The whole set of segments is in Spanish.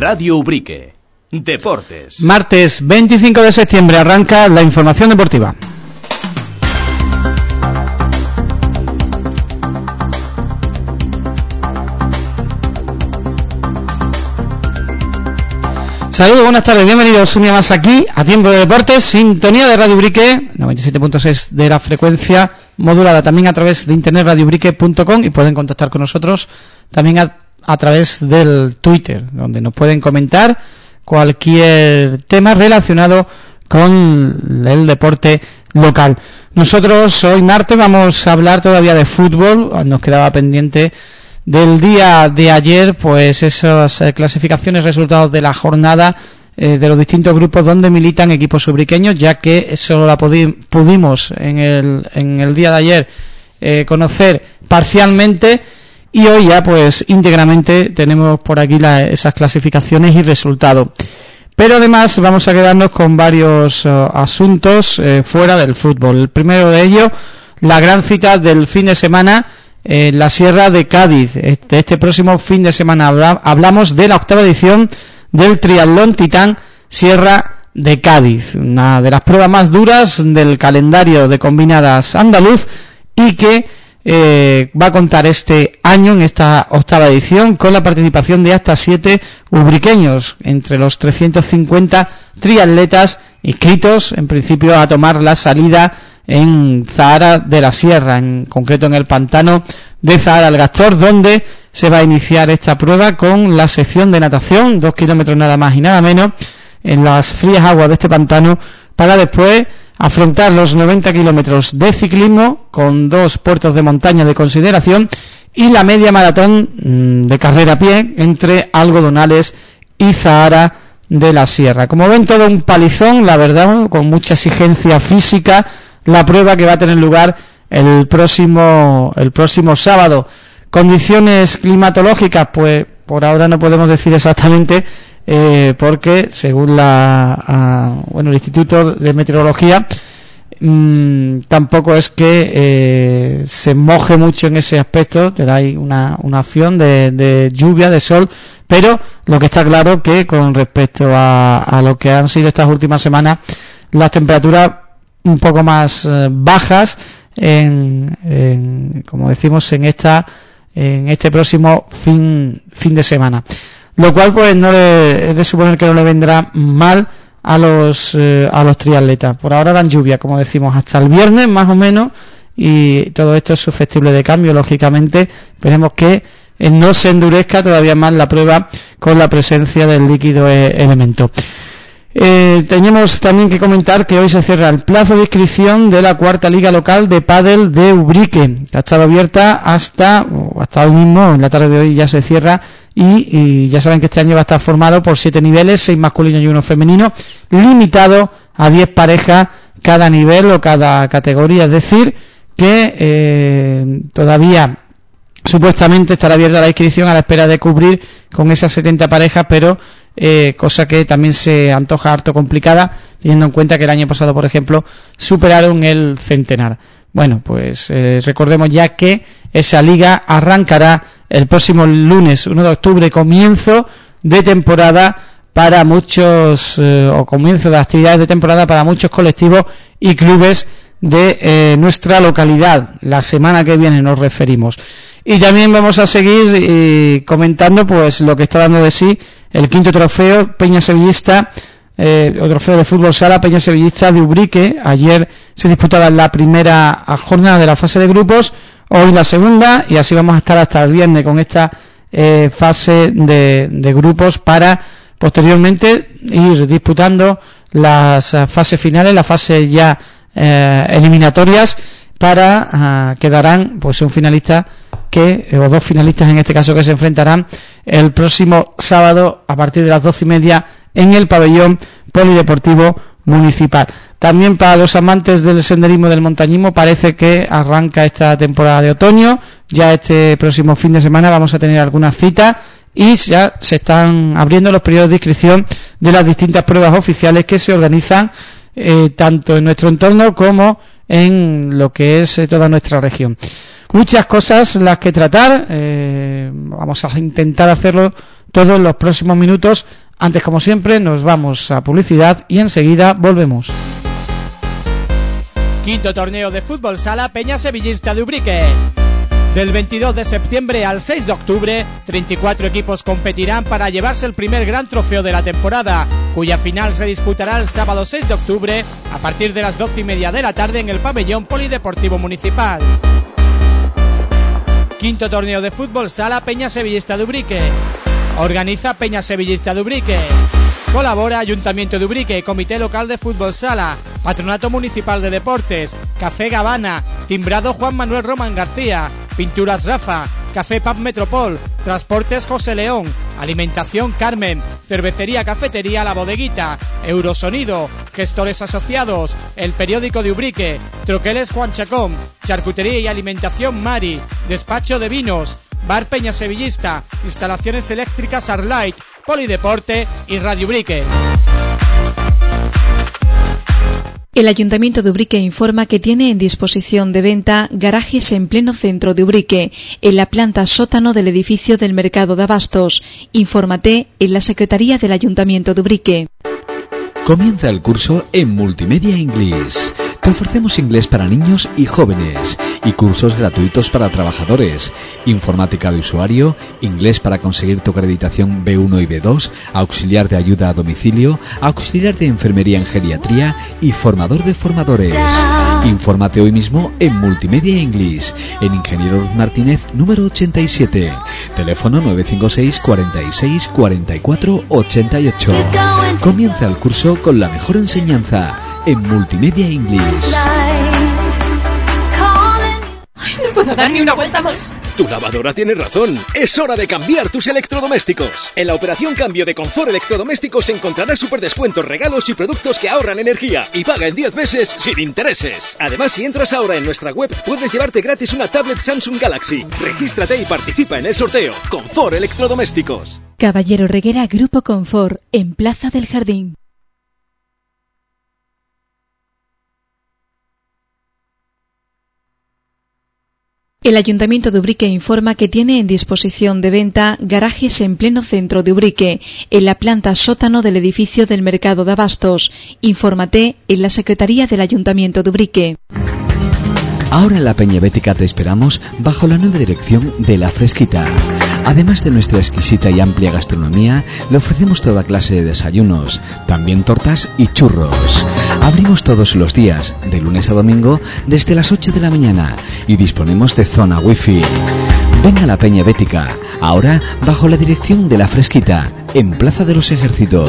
Radio Ubrique. Deportes. Martes 25 de septiembre arranca la información deportiva. Saludos, buenas tardes, bienvenidos un día más aquí a Tiempo de Deportes, sintonía de Radio Ubrique, 97.6 de la frecuencia modulada, también a través de internet radioubrique.com, y pueden contactar con nosotros también a través del Twitter, donde nos pueden comentar cualquier tema relacionado con el deporte local. Nosotros hoy martes vamos a hablar todavía de fútbol. Nos quedaba pendiente del día de ayer, pues esas clasificaciones, resultados de la jornada de los distintos grupos donde militan equipos ubriqueños, ya que eso la pudimos en el día de ayer conocer parcialmente, y hoy ya pues íntegramente tenemos por aquí esas clasificaciones y resultados. Pero además vamos a quedarnos con varios asuntos fuera del fútbol. El primero de ellos, la gran cita del fin de semana en la Sierra de Cádiz. Este próximo fin de semana hablamos de la 8ª edición del Triatlón Titán Sierra de Cádiz, una de las pruebas más duras del calendario de combinadas andaluz, y que va a contar este año, en esta 8ª edición, con la participación de hasta 7 ubriqueños, entre los 350 triatletas inscritos, en principio, a tomar la salida en Zahara de la Sierra, en concreto en el pantano de Zahara el Gastor, donde se va a iniciar esta prueba con la sección de natación, 2 kilómetros nada más y nada menos, en las frías aguas de este pantano, para después afrontar los 90 kilómetros de ciclismo con 2 puertos de montaña de consideración y la media maratón de carrera a pie entre Algodonales y Zahara de la Sierra. Como ven, todo un palizón, la verdad, con mucha exigencia física, la prueba que va a tener lugar el próximo sábado. Condiciones climatológicas, pues por ahora no podemos decir exactamente, porque según el Instituto de Meteorología, tampoco es que se moje mucho en ese aspecto. Te da ahí una opción de lluvia, de sol, pero lo que está claro que con respecto a lo que han sido estas últimas semanas, las temperaturas un poco más bajas como decimos, en este próximo fin de semana, lo cual pues no es de suponer que no le vendrá mal a los triatletas. Por ahora dan lluvia, como decimos, hasta el viernes más o menos, y todo esto es susceptible de cambio, lógicamente. Esperemos que no se endurezca todavía más la prueba con la presencia del líquido elemento. Tenemos también que comentar que hoy se cierra el plazo de inscripción de la 4ª Liga Local de Pádel de Ubrique, que ha estado abierta hasta hoy mismo. En la tarde de hoy ya se cierra, y ya saben que este año va a estar formado por 7 niveles, 6 masculinos y 1 femenino, limitado a 10 parejas cada nivel o cada categoría. Es decir, que todavía supuestamente estará abierta la inscripción a la espera de cubrir con esas 70 parejas, pero cosa que también se antoja harto complicada, teniendo en cuenta que el año pasado, por ejemplo, superaron el centenar. Bueno, pues recordemos ya que esa liga arrancará el próximo lunes 1 de octubre, comienzo de temporada para muchos, o comienzo de actividades de temporada para muchos colectivos y clubes de nuestra localidad. La semana que viene nos referimos. Y también vamos a seguir comentando pues lo que está dando de sí el 5º trofeo Peña Sevillista, o trofeo de fútbol sala Peña Sevillista de Ubrique. Ayer se disputaba la primera jornada de la fase de grupos, hoy la segunda, y así vamos a estar hasta el viernes con esta fase de grupos, para posteriormente ir disputando las fases finales, las fases ya eliminatorias, para quedarán pues un finalista o 2 finalistas en este caso, que se enfrentarán el próximo sábado a partir de las 12:30 en el pabellón polideportivo municipal. También para los amantes del senderismo y del montañismo, parece que arranca esta temporada de otoño. Ya este próximo fin de semana vamos a tener algunas citas, y ya se están abriendo los periodos de inscripción de las distintas pruebas oficiales que se organizan tanto en nuestro entorno como en lo que es toda nuestra región. Muchas cosas las que tratar, vamos a intentar hacerlo todo en los próximos minutos. Antes, como siempre, nos vamos a publicidad y enseguida volvemos. Quinto torneo de fútbol sala Peña Sevillista de Ubrique. Del 22 de septiembre al 6 de octubre, 34 equipos competirán para llevarse el primer gran trofeo de la temporada, cuya final se disputará el sábado 6 de octubre a partir de las 12:30 de la tarde en el pabellón polideportivo municipal. Quinto torneo de fútbol sala Peña Sevillista de Ubrique. Organiza Peña Sevillista de Ubrique. Colabora Ayuntamiento de Ubrique, Comité Local de Fútbol Sala, Patronato Municipal de Deportes, Café Gavana, Timbrado Juan Manuel Román García, Pinturas Rafa, Café Pub Metropol, Transportes José León, Alimentación Carmen, Cervecería Cafetería La Bodeguita, Eurosonido, Gestores Asociados, El Periódico de Ubrique, Troqueles Juan Chacón, Charcutería y Alimentación Mari, Despacho de Vinos, Bar Peña Sevillista, Instalaciones Eléctricas Arlight, Polideporte y Radio Ubrique. El Ayuntamiento de Ubrique informa que tiene en disposición de venta garajes en pleno centro de Ubrique, en la planta sótano del edificio del Mercado de Abastos. Infórmate en la Secretaría del Ayuntamiento de Ubrique. Comienza el curso en Multimedia English. Te ofrecemos inglés para niños y jóvenes y cursos gratuitos para trabajadores, informática de usuario, inglés para conseguir tu acreditación B1 y B2, auxiliar de ayuda a domicilio, auxiliar de enfermería en geriatría y formador de formadores. Infórmate hoy mismo en Multimedia English, en Ingeniero Ruiz Martínez, número 87, teléfono 956 46 44 88. Comienza el curso con la mejor enseñanza en Multimedia English. No puedo dar ni una vuelta más. Tu lavadora tiene razón. Es hora de cambiar tus electrodomésticos. En la operación cambio de Confort Electrodomésticos encontrarás superdescuentos, regalos y productos que ahorran energía. Y paga en 10 meses sin intereses. Además, si entras ahora en nuestra web, puedes llevarte gratis una tablet Samsung Galaxy. Regístrate y participa en el sorteo. Confort Electrodomésticos. Caballero Reguera Grupo Confort, en Plaza del Jardín. El Ayuntamiento de Ubrique informa que tiene en disposición de venta garajes en pleno centro de Ubrique, en la planta sótano del edificio del Mercado de Abastos. Infórmate en la Secretaría del Ayuntamiento de Ubrique. Ahora en la Peña Bética te esperamos bajo la nueva dirección de La Fresquita. Además de nuestra exquisita y amplia gastronomía, le ofrecemos toda clase de desayunos, también tortas y churros. Abrimos todos los días, de lunes a domingo, desde las 8 de la mañana y disponemos de zona wifi. Ven a la Peña Bética, ahora bajo la dirección de La Fresquita, en Plaza de los Ejércitos.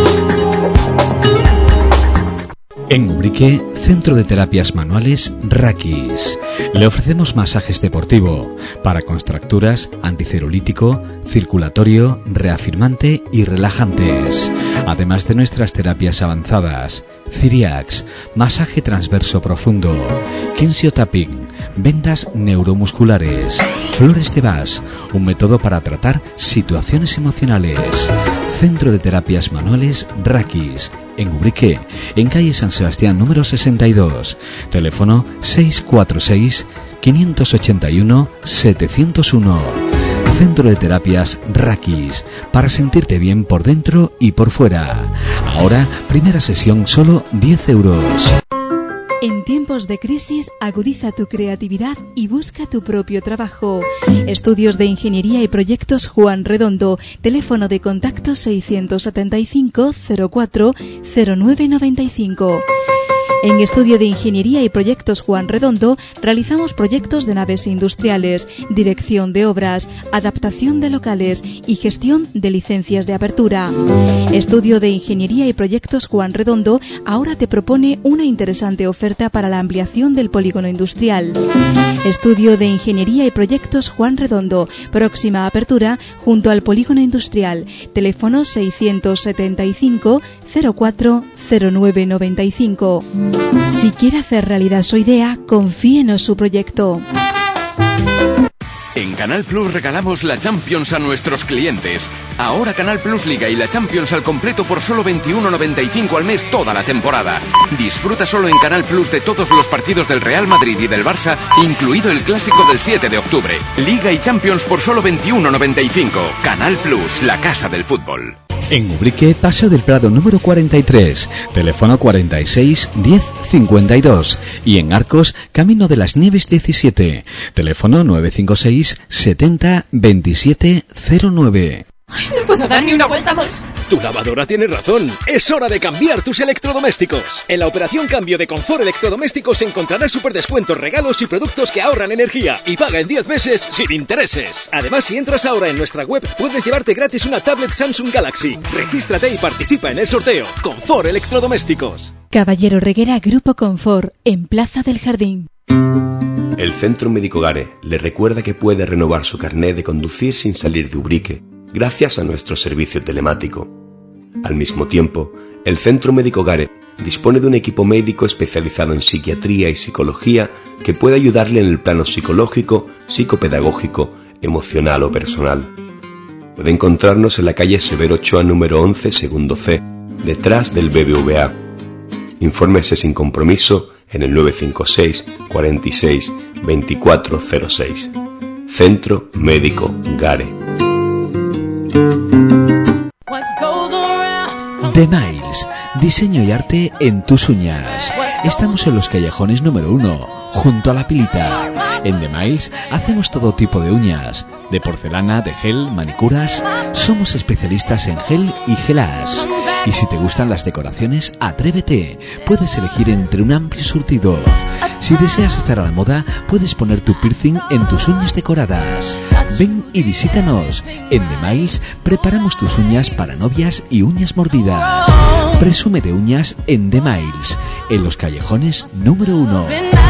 En Ubrique, Centro de Terapias Manuales Rakis. Le ofrecemos masajes deportivo para contracturas, anticelulítico, circulatorio, reafirmante y relajantes. Además de nuestras terapias avanzadas, Ciriax, masaje transverso profundo, Kinsiotapping, vendas neuromusculares, Flores de Bach, un método para tratar situaciones emocionales. Centro de Terapias Manuales Rakis. En Ubrique, en calle San Sebastián número 62, teléfono 646 581 701. Centro de Terapias Rakis, para sentirte bien por dentro y por fuera. Ahora, primera sesión solo 10 euros. En tiempos de crisis, agudiza tu creatividad y busca tu propio trabajo. Estudios de Ingeniería y Proyectos Juan Redondo. Teléfono de contacto 675 04 0995. En Estudio de Ingeniería y Proyectos Juan Redondo realizamos proyectos de naves industriales, dirección de obras, adaptación de locales y gestión de licencias de apertura. Estudio de Ingeniería y Proyectos Juan Redondo ahora te propone una interesante oferta para la ampliación del polígono industrial. Estudio de Ingeniería y Proyectos Juan Redondo, próxima apertura junto al polígono industrial. Teléfono 675 04 0995. Si quiere hacer realidad su idea, confíenos su proyecto. En Canal Plus regalamos la Champions a nuestros clientes. Ahora Canal Plus Liga y la Champions al completo por solo 21,95 al mes toda la temporada. Disfruta solo en Canal Plus de todos los partidos del Real Madrid y del Barça, incluido el clásico del 7 de octubre. Liga y Champions por solo 21,95. Canal Plus, la casa del fútbol. En Ubrique, Paseo del Prado número 43, teléfono 46 10 52. Y en Arcos, Camino de las Nieves 17, teléfono 956 70 27 09. Ay, no puedo dar ni una vuelta más. Tu lavadora tiene razón. Es hora de cambiar tus electrodomésticos. En la operación cambio de Confort Electrodomésticos encontrarás superdescuentos, regalos y productos que ahorran energía. Y paga en 10 meses sin intereses. Además, si entras ahora en nuestra web, puedes llevarte gratis una tablet Samsung Galaxy. Regístrate y participa en el sorteo. Confort Electrodomésticos. Caballero Reguera, Grupo Confort, en Plaza del Jardín. El Centro Médico Gare le recuerda que puede renovar su carnet de conducir sin salir de Ubrique, gracias a nuestro servicio telemático. Al mismo tiempo, el Centro Médico Gare dispone de un equipo médico especializado en psiquiatría y psicología que puede ayudarle en el plano psicológico, psicopedagógico, emocional o personal. Puede encontrarnos en la calle Severo Ochoa número 11, segundo C, detrás del BBVA. Infórmese sin compromiso en el 956 46 2406. Centro Médico Gare. The Miles, diseño y arte en tus uñas. Estamos en los callejones número 1, junto a la Pilita. En The Miles hacemos todo tipo de uñas, de porcelana, de gel, manicuras. Somos especialistas en gel y gelas. Y si te gustan las decoraciones, atrévete. Puedes elegir entre un amplio surtido. Si deseas estar a la moda, puedes poner tu piercing en tus uñas decoradas. Ven y visítanos. En The Miles preparamos tus uñas para novias y uñas mordidas. Presume de uñas en The Miles, en los callejones número 1.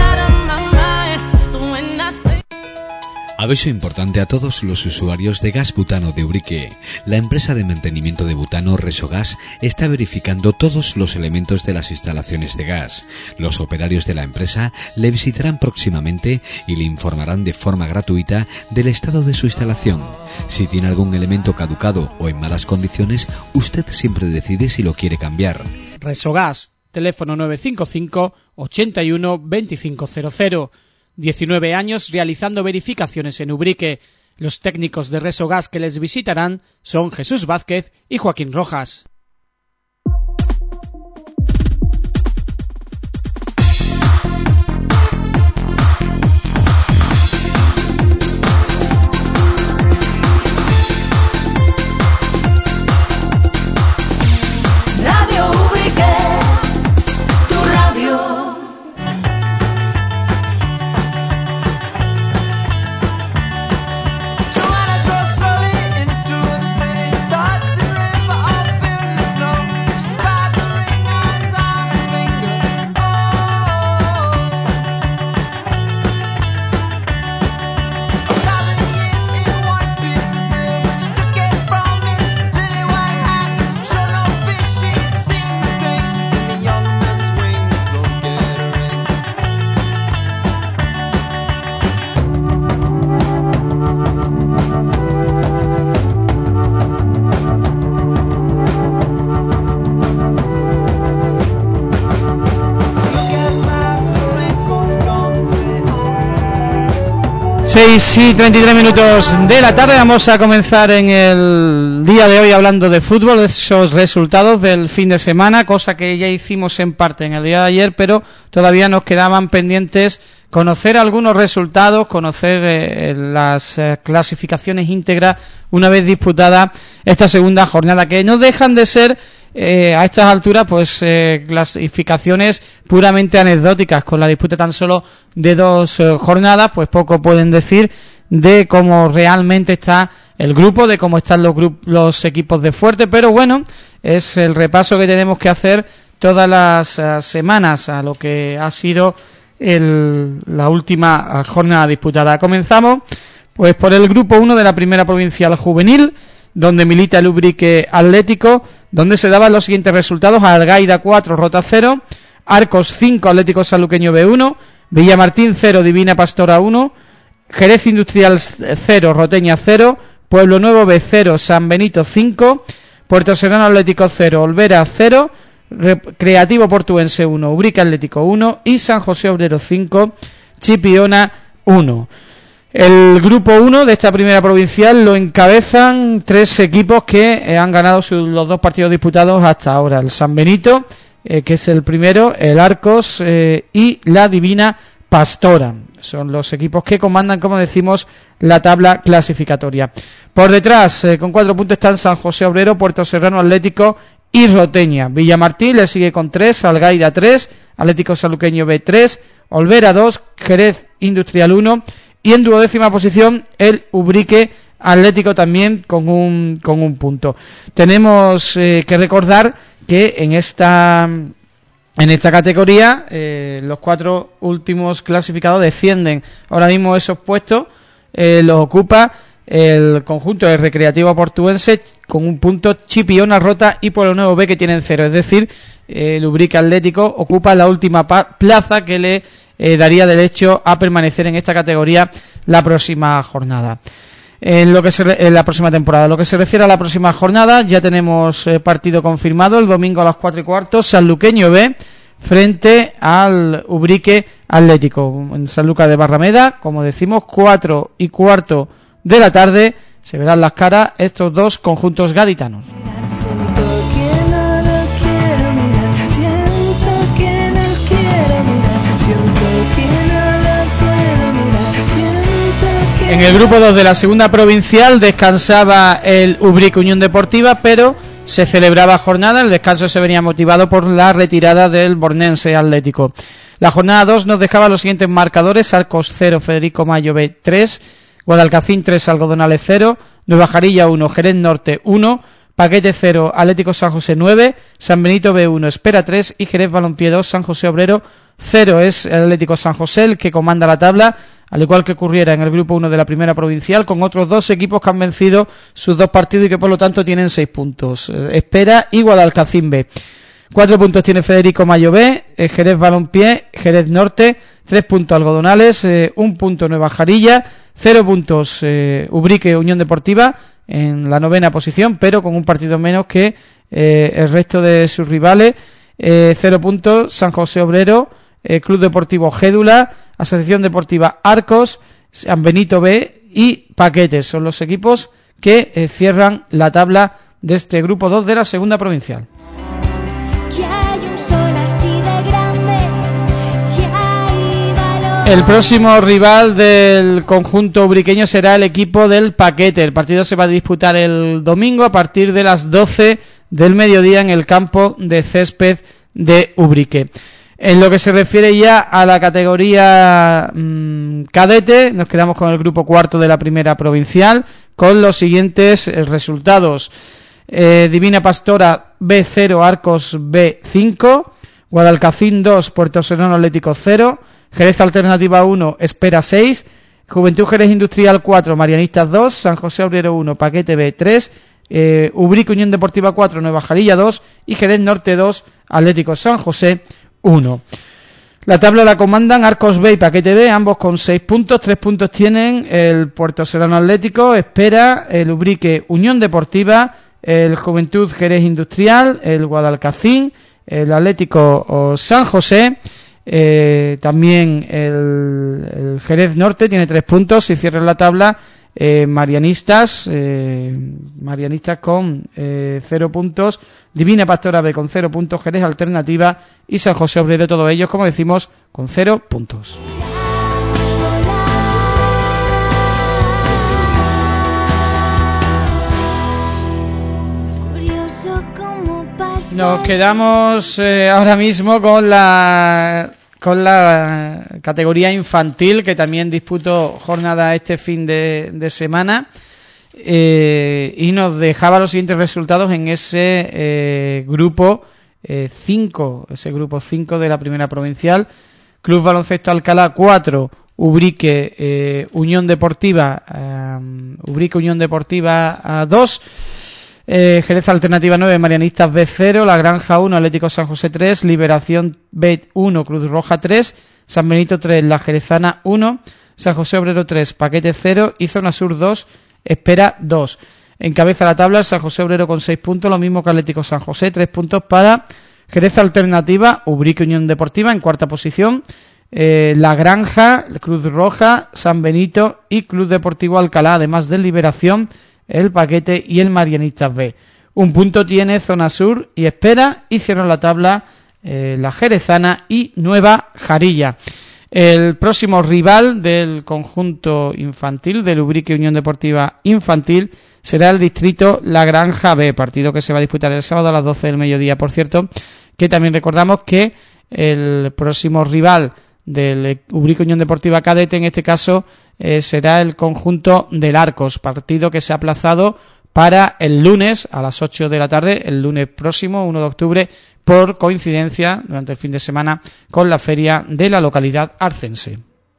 Aviso importante a todos los usuarios de Gas Butano de Ubrique. La empresa de mantenimiento de butano Resogas está verificando todos los elementos de las instalaciones de gas. Los operarios de la empresa le visitarán próximamente y le informarán de forma gratuita del estado de su instalación. Si tiene algún elemento caducado o en malas condiciones, usted siempre decide si lo quiere cambiar. Resogas, teléfono 955 81 2500. 19 años realizando verificaciones en Ubrique. Los técnicos de Resogas que les visitarán son Jesús Vázquez y Joaquín Rojas. Radio Ubrique, tu radio. Seis y 33 minutos de la tarde. Vamos a comenzar en el día de hoy hablando de fútbol, de esos resultados del fin de semana, cosa que ya hicimos en parte en el día de ayer, pero todavía nos quedaban pendientes conocer algunos resultados, conocer las clasificaciones íntegras una vez disputada esta segunda jornada, que no dejan de ser a estas alturas pues clasificaciones puramente anecdóticas. Con la disputa tan solo de 2 jornadas, pues poco pueden decir de cómo realmente está el grupo, de cómo están los equipos de fuerte, pero bueno, es el repaso que tenemos que hacer todas las semanas a lo que ha sido la última jornada disputada. Comenzamos pues por el grupo 1 de la primera provincial juvenil, donde milita el Ubrique Atlético, donde se daban los siguientes resultados: Algaida 4, Rota 0, Arcos 5, Atlético Sanluqueño B1, Villamartín 0, Divina Pastora 1, Jerez Industrial 0, Roteña 0, Pueblo Nuevo B 0, San Benito 5, Puerto Serrano Atlético 0, Olvera 0, Creativo Portuense 1, Ubrique Atlético 1 y San José Obrero 5, Chipiona 1. El grupo 1 de esta primera provincial lo encabezan 3 equipos que han ganado los 2 partidos disputados hasta ahora. El San Benito, que es el primero, el Arcos y la Divina Pastora. Son los equipos que comandan, como decimos, la tabla clasificatoria. Por detrás, con 4 puntos están San José Obrero, Puerto Serrano Atlético y Roteña. Villamartín le sigue con 3, Algaida 3, Atlético Sanluqueño B 3, Olvera 2, Jerez Industrial 1 y en 12ª posición el Ubrique Atlético también con un punto. Tenemos que recordar que en esta categoría los 4 últimos clasificados descienden. Ahora mismo esos puestos los ocupa el conjunto del Recreativo Portuense con un punto, Chipiona, Rota y Pueblo Nuevo B que tienen 0. Es decir, el Ubrique Atlético ocupa la última plaza que le daría derecho a permanecer en esta categoría la próxima jornada. En la próxima temporada. Lo que se refiere a la próxima jornada, ya tenemos partido confirmado el domingo a las 4:15, Sanluqueño B frente al Ubrique Atlético en San Lucas de Barrameda. Como decimos, 4:15 de la tarde se verán las caras estos 2 conjuntos gaditanos. En el grupo 2 de la segunda provincial descansaba el Ubrique Unión Deportiva, pero se celebraba jornada. El descanso se venía motivado por la retirada del Bornense Atlético. La jornada 2 nos dejaba los siguientes marcadores: Arcos 0, Federico Mayo B 3, Guadalcacín 3, Algodonales 0, Nueva Jarilla 1, Jerez Norte 1, Paquete 0, Atlético San José 9, San Benito B 1, Espera 3 y Jerez Balompié 2, San José Obrero 0. Es el Atlético San José el que comanda la tabla, al igual que ocurriera en el grupo 1 de la primera provincial, con otros 2 equipos que han vencido sus 2 partidos y que por lo tanto tienen 6 puntos. Espera y Guadalcacín B. 4 puntos tiene Federico Mayo B, Jerez Balompié, Jerez Norte, 3 puntos Algodonales, 1 punto Nueva Jarilla, 0 puntos Ubrique Unión Deportiva en la 9ª posición, pero con un partido menos que el resto de sus rivales. 0 puntos San José Obrero, Club Deportivo Gédula, Asociación Deportiva Arcos, San Benito B y Paquetes. Son los equipos que cierran la tabla de este grupo 2 de la segunda provincial. El próximo rival del conjunto ubriqueño será el equipo del Paquete. El partido se va a disputar el domingo a partir de las 12 del mediodía en el campo de césped de Ubrique. En lo que se refiere ya a la categoría cadete, nos quedamos con el grupo 4 de la primera provincial con los siguientes resultados: Divina Pastora B0, Arcos B5, Guadalcacín 2, Puerto Serrano Atlético 0, Jerez Alternativa 1, Espera 6, Juventud Jerez Industrial 4, Marianistas 2, San José Obrero 1, Paquete B 3, Ubrique Unión Deportiva 4, Nueva Jarilla 2 y Jerez Norte 2, Atlético San José 1. La tabla la comandan Arcos B y Paquete B, ambos con 6 puntos. 3 puntos tienen el Puerto Serrano Atlético, Espera, el Ubrique Unión Deportiva, el Juventud Jerez Industrial, el Guadalcacín, el Atlético San José. También el Jerez Norte tiene 3 puntos y cierra la tabla Marianistas con 0 puntos, Divina Pastora B con 0 puntos, Jerez Alternativa y San José Obrero, todos ellos, como decimos, con 0 puntos. Nos quedamos ahora mismo con la categoría infantil, que también disputó jornada este fin de semana, y nos dejaba los siguientes resultados en ese grupo 5, ese grupo 5 de la primera provincial: Club Baloncesto Alcalá 4, Ubrique Unión Deportiva 2, Jerez Alternativa 9, Marianistas B 0, La Granja 1, Atlético San José 3, Liberación B 1, Cruz Roja 3, San Benito 3, La Jerezana 1, San José Obrero 3, Paquete 0 y Zona Sur 2, Espera 2. Encabeza la tabla el San José Obrero con 6 puntos, lo mismo que Atlético San José, 3 puntos para Jerez Alternativa, Ubrique Unión Deportiva en cuarta posición, La Granja, Cruz Roja, San Benito y Club Deportivo Alcalá, además de Liberación, el Paquete y el Marianistas B. 1 punto tiene Zona Sur y Espera, y cierra la tabla la Jerezana y Nueva Jarilla. El próximo rival del conjunto infantil, del Ubrique Unión Deportiva Infantil, será el distrito La Granja B, partido que se va a disputar el sábado a las 12 del mediodía. Por cierto, que también recordamos que el próximo rival del Ubrique Unión Deportiva Cadete, en este caso, será el conjunto del Arcos, partido que se ha aplazado para el lunes a las 8 de la tarde, el lunes próximo, 1 de octubre, por coincidencia, durante el fin de semana, con la feria de la localidad arcense.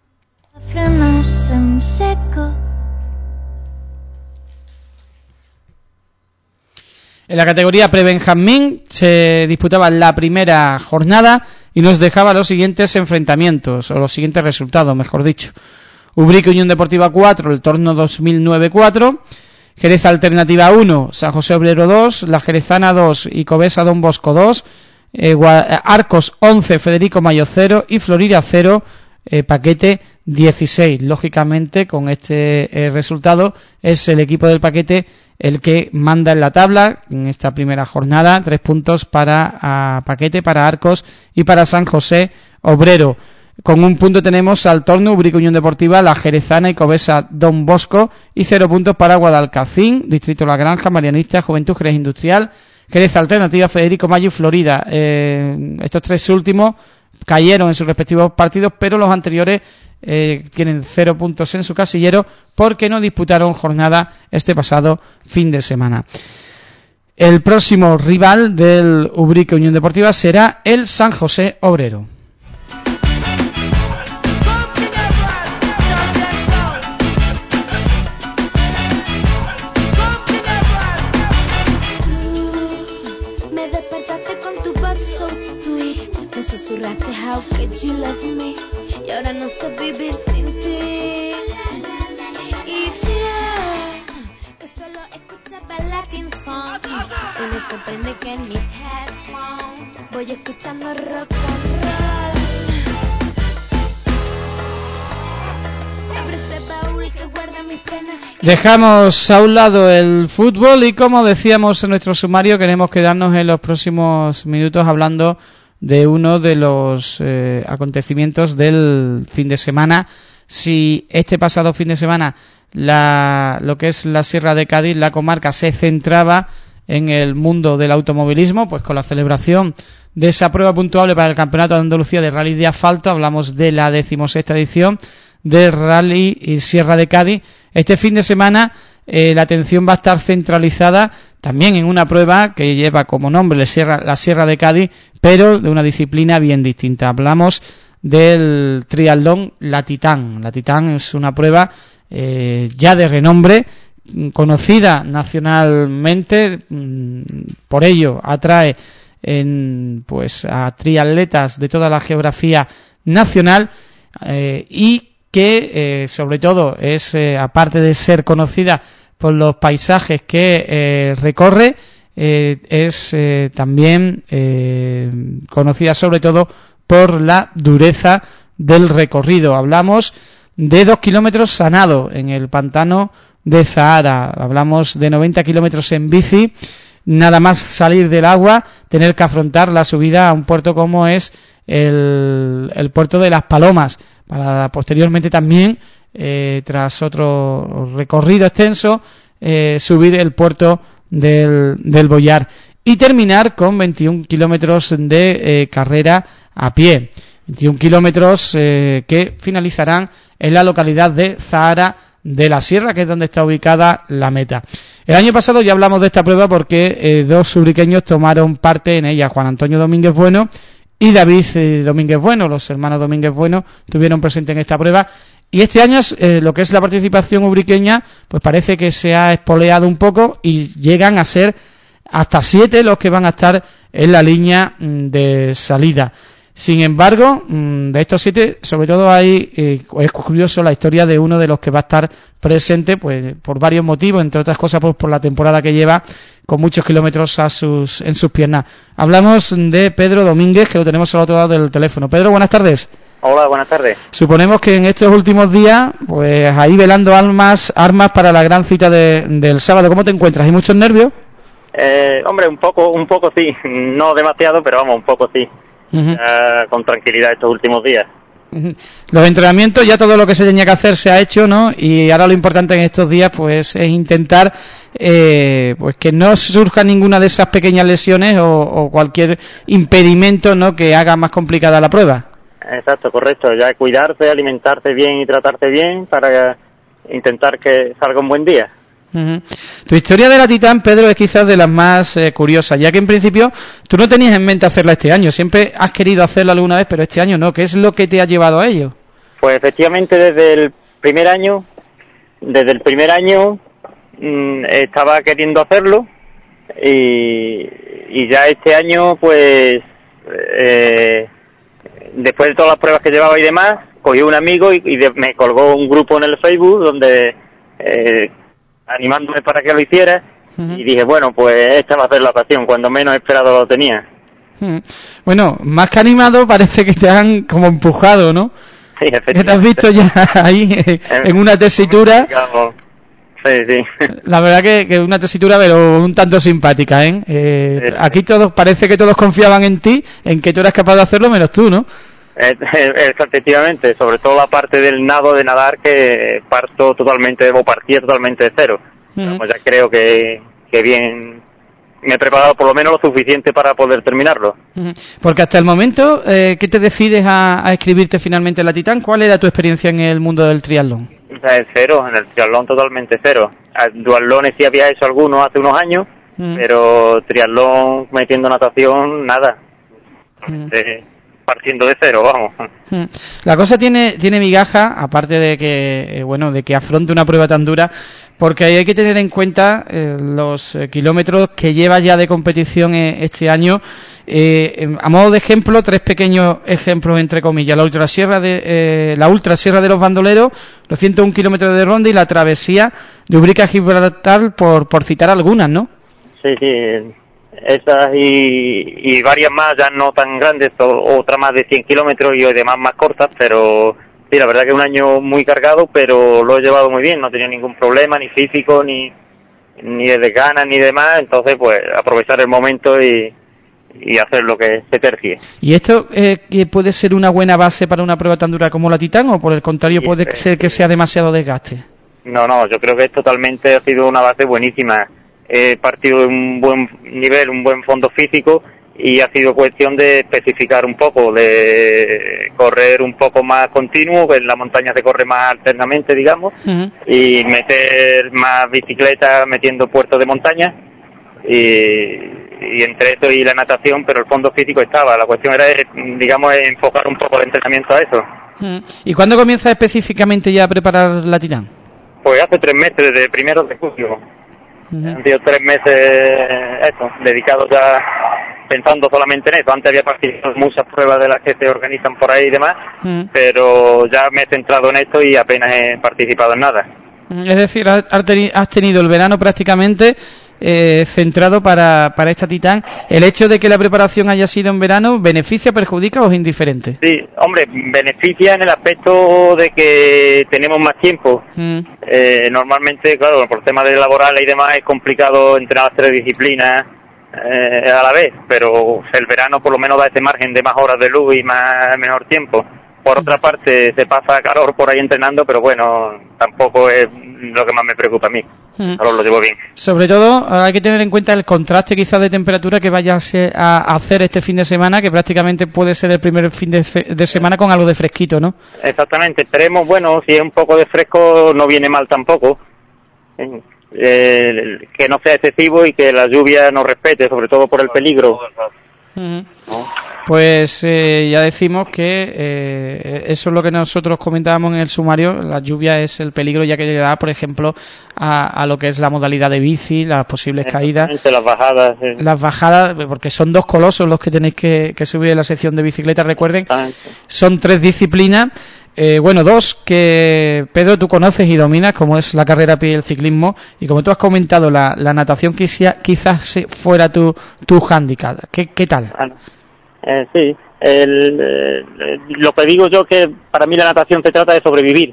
En la categoría prebenjamín se disputaba la primera jornada y nos dejaba los siguientes enfrentamientos, o los siguientes resultados, mejor dicho. Ubrique Unión Deportiva 4, el Torno 2009 4, Jerez Alternativa 1, San José Obrero 2, La Jerezana 2 y Covesa Don Bosco 2, Arcos 11, Federico Mayo 0 y Florida 0, Paquete 16. Lógicamente, con este resultado, es el equipo del Paquete el que manda en la tabla en esta primera jornada. 3 puntos para Paquete, para Arcos y para San José Obrero. Con 1 punto tenemos al Torno, Ubrique Unión Deportiva, La Jerezana y Covesa Don Bosco, y 0 puntos para Guadalcacín, Distrito La Granja, Marianista, Juventud Jerez Industrial, Jerez Alternativa, Federico Mayo y Florida. Estos 3 últimos cayeron en sus respectivos partidos, pero los anteriores tienen 0 puntos en su casillero porque no disputaron jornada este pasado fin de semana. El próximo rival del Ubrique Unión Deportiva será el San José Obrero. How could you love me? Y ahora no sé vivir sin ti. Y yo, que solo escuchaba Latin songs, y me sorprende que en mis headphones voy escuchando rock and roll. Abre ese baúl que guarda mis penas. Dejamos a un lado el fútbol y, como decíamos en nuestro sumario, queremos quedarnos en los próximos minutos hablando de uno de los acontecimientos del fin de semana. Si este pasado fin de semana lo que es la Sierra de Cádiz, la comarca, se centraba en el mundo del automovilismo, pues con la celebración de esa prueba puntuable para el Campeonato de Andalucía de Rally de Asfalto, hablamos de la 16ª edición del Rally y Sierra de Cádiz. Este fin de semana la atención va a estar centralizada también en una prueba que lleva como nombre la Sierra de Cádiz, pero de una disciplina bien distinta. Hablamos del triatlón La Titán. La Titán es una prueba ya de renombre, conocida nacionalmente, por ello atrae a triatletas de toda la geografía nacional, y que sobre todo es, aparte de ser conocida por los paisajes que recorre, es también conocida sobre todo por la dureza del recorrido. Hablamos de 2 kilómetros sanado en el pantano de Zahara, hablamos de 90 kilómetros en bici, nada más salir del agua, tener que afrontar la subida a un puerto como es el puerto de Las Palomas, para posteriormente también, tras otro recorrido extenso, subir el puerto del Boyar y terminar con 21 kilómetros de carrera a pie. 21 kilómetros que finalizarán en la localidad de Zahara de la Sierra, que es donde está ubicada la meta. El año pasado ya hablamos de esta prueba porque 2 ubriqueños tomaron parte en ella, Juan Antonio Domínguez Bueno y David Domínguez Bueno. Los hermanos Domínguez Bueno estuvieron presentes en esta prueba, y este año lo que es la participación ubriqueña pues parece que se ha espoleado un poco y llegan a ser hasta 7 los que van a estar en la línea de salida. Sin embargo, de estos 7, sobre todo hay, es curioso la historia de uno de los que va a estar presente, pues por varios motivos, entre otras cosas pues por la temporada que lleva, con muchos kilómetros en sus piernas. Hablamos de Pedro Domínguez, que lo tenemos al otro lado del teléfono. Pedro, buenas tardes. Hola, buenas tardes. Suponemos que en estos últimos días, pues ahí velando armas para la gran cita del sábado. ¿Cómo te encuentras? ¿Hay muchos nervios? Hombre, un poco sí, no demasiado, pero vamos, un poco sí. Con tranquilidad estos últimos días. Los entrenamientos, ya todo lo que se tenía que hacer se ha hecho, ¿no? Y ahora lo importante en estos días pues es intentar pues que no surja ninguna de esas pequeñas lesiones o cualquier impedimento, ¿no?, que haga más complicada la prueba. Exacto, correcto. Ya cuidarse, alimentarse bien y tratarse bien para intentar que salga un buen día. Tu historia de la Titán, Pedro, es quizás de las más curiosas, ya que en principio tú no tenías en mente hacerla este año, siempre has querido hacerla alguna vez, pero este año no. ¿Qué es lo que te ha llevado a ello? Pues efectivamente desde el primer año estaba queriendo hacerlo y ya este año pues después de todas las pruebas que llevaba y demás, cogí un amigo y me colgó un grupo en el Facebook donde animándome para que lo hiciera, y dije, bueno, pues esta va a ser la ocasión, cuando menos esperado lo tenía. Bueno, más que animado, parece que te han como empujado, ¿no? Sí, efectivamente. Que te has visto ya ahí en una tesitura. Sí. La verdad que una tesitura, pero un tanto simpática, ¿eh? Aquí parece que todos confiaban en ti, en que tú eras capaz de hacerlo, menos tú, ¿no? Efectivamente, sobre todo la parte del nado, de nadar, que partía totalmente de cero. Pues ya creo que bien me he preparado por lo menos lo suficiente para poder terminarlo. Porque hasta el momento, ¿qué te decides a escribirte finalmente en la Titán? ¿Cuál era tu experiencia en el mundo del triatlón? O sea, cero, en el triatlón totalmente cero. Duatlones sí había hecho algunos hace unos años, pero triatlón metiendo natación, nada. Partiendo de cero, vamos. La cosa tiene migaja, aparte de que de que afronte una prueba tan dura, porque ahí hay que tener en cuenta los kilómetros que lleva ya de competición este año. A modo de ejemplo, 3 pequeños ejemplos entre comillas: la ultrasierra de los Bandoleros, los 101 kilómetros de ronda y la travesía de Ubrique a Gibraltar, por citar algunas, ¿no? Sí. Esas y varias más, ya no tan grandes, otra más de 100 kilómetros y demás más cortas, pero sí, la verdad que es un año muy cargado, pero lo he llevado muy bien, no he tenido ningún problema, ni físico, ni de desganas, ni demás, entonces pues aprovechar el momento y hacer lo que se tercie. ¿Y esto que puede ser una buena base para una prueba tan dura como la Titán, o por el contrario puede ser que sea demasiado desgaste? No, yo creo que ha sido una base buenísima. He partido de un buen nivel, un buen fondo físico, y ha sido cuestión de especificar un poco, de correr un poco más continuo, que en la montaña se corre más alternamente, digamos, y meter más bicicleta metiendo puertos de montaña, y entre eso y la natación, pero el fondo físico estaba. La cuestión era, digamos, enfocar un poco el entrenamiento a eso. ¿Y cuándo comienzas específicamente ya a preparar la Titán? Pues hace 3 meses, desde primero de julio. Han sido 3 meses dedicados ya pensando solamente en eso. Antes había participado en muchas pruebas de las que se organizan por ahí y demás, pero ya me he centrado en esto y apenas he participado en nada. Es decir, has tenido el verano prácticamente centrado para esta Titán. ¿El hecho de que la preparación haya sido en verano beneficia, perjudica o es indiferente? Sí, hombre, beneficia en el aspecto de que tenemos más tiempo. Normalmente, claro, por temas de laborales y demás es complicado entrenar 3 disciplinas a la vez, pero el verano por lo menos da ese margen de más horas de luz y mejor tiempo. Por otra parte, se pasa calor por ahí entrenando, pero bueno, tampoco es lo que más me preocupa a mí. Ahora lo llevo bien. Sobre todo, hay que tener en cuenta el contraste quizás de temperatura que vayas a hacer este fin de semana, que prácticamente puede ser el primer fin de semana con algo de fresquito, ¿no? Exactamente. Esperemos, bueno, si es un poco de fresco, no viene mal tampoco. Que no sea excesivo y que la lluvia nos respete, sobre todo por el peligro. Pues ya decimos que eso es lo que nosotros comentábamos en el sumario. La lluvia es el peligro ya que le da, por ejemplo, a lo que es la modalidad de bici, las posibles caídas. Las bajadas. Sí. Las bajadas, porque son 2 colosos los que tenéis que subir en la sección de bicicleta, recuerden. Son 3 disciplinas. 2 que, Pedro, tú conoces y dominas, como es la carrera a pie y el ciclismo, y como tú has comentado, la natación quizás fuera tu hándicap. ¿Qué tal? Sí, lo que digo yo que para mí la natación se trata de sobrevivir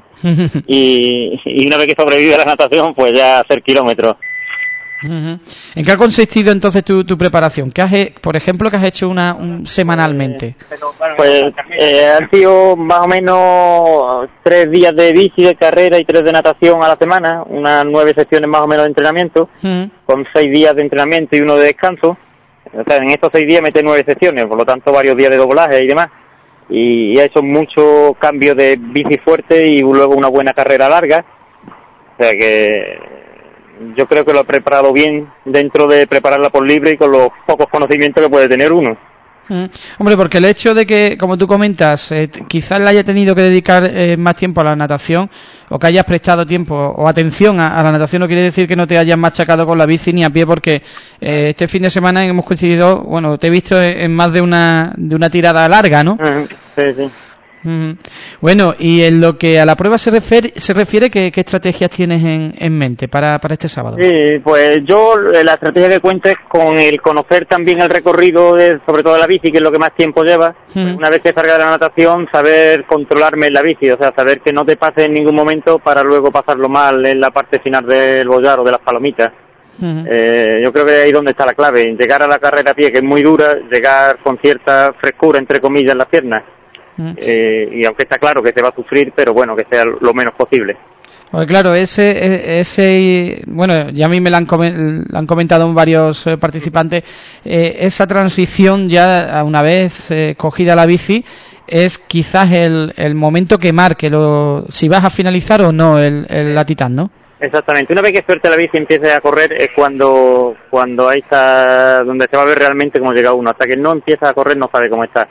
y una vez que sobrevive a la natación, pues ya hacer kilómetros. ¿En qué ha consistido entonces tu preparación? Por ejemplo, ¿qué has hecho semanalmente? Pues han sido más o menos 3 días de bici, de carrera y 3 de natación a la semana, unas 9 sesiones más o menos de entrenamiento, con 6 días de entrenamiento y 1 de descanso. O sea, en estos 6 días mete 9 sesiones, por lo tanto varios días de doblaje y demás. Y ha hecho mucho cambio de bici fuerte y luego una buena carrera larga. O sea que yo creo que lo he preparado bien dentro de prepararla por libre y con los pocos conocimientos que puede tener uno. Hombre, porque el hecho de que, como tú comentas, quizás le haya tenido que dedicar más tiempo a la natación o que hayas prestado tiempo o atención a la natación no quiere decir que no te hayas machacado con la bici ni a pie, porque este fin de semana hemos coincidido, bueno, te he visto en más de una tirada larga, ¿no? Sí. Bueno, y en lo que a la prueba se refiere, ¿qué estrategias tienes en mente para este sábado? Sí, pues yo la estrategia que cuento es con el conocer también el recorrido, sobre todo de la bici, que es lo que más tiempo lleva. Pues una vez que salga de la natación, saber controlarme en la bici, o sea, saber que no te pase en ningún momento para luego pasarlo mal en la parte final del bollar o de las palomitas. Yo creo que ahí es donde está la clave, llegar a la carrera a pie, que es muy dura, llegar con cierta frescura, entre comillas, en las piernas. Y aunque está claro que se va a sufrir, pero bueno, que sea lo menos posible. Pues claro, bueno, ya a mí me lo han comentado varios participantes, esa transición ya una vez cogida la bici es quizás el momento que marque si vas a finalizar o no la Titán, ¿no? Exactamente, una vez que suelte la bici y empiece a correr es cuando ahí está, donde se va a ver realmente cómo llega uno. Hasta que no empieza a correr no sabe cómo está.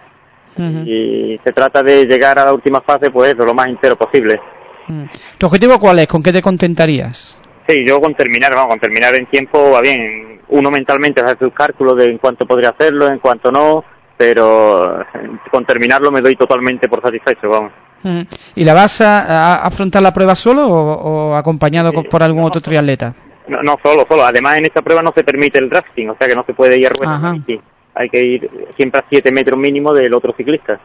Y se trata de llegar a la última fase, pues eso, lo más entero posible. ¿Tu objetivo cuál es? ¿Con qué te contentarías? Sí, yo con terminar en tiempo va bien. Uno mentalmente hace sus cálculos de en cuánto podría hacerlo, en cuánto no, pero con terminarlo me doy totalmente por satisfecho, vamos. ¿Y la vas a afrontar la prueba solo o acompañado por algún otro triatleta? No, solo. Además, en esta prueba no se permite el drafting, o sea que no se puede ir a ruedas de bici. Hay que ir siempre a 7 metros mínimo del otro ciclista.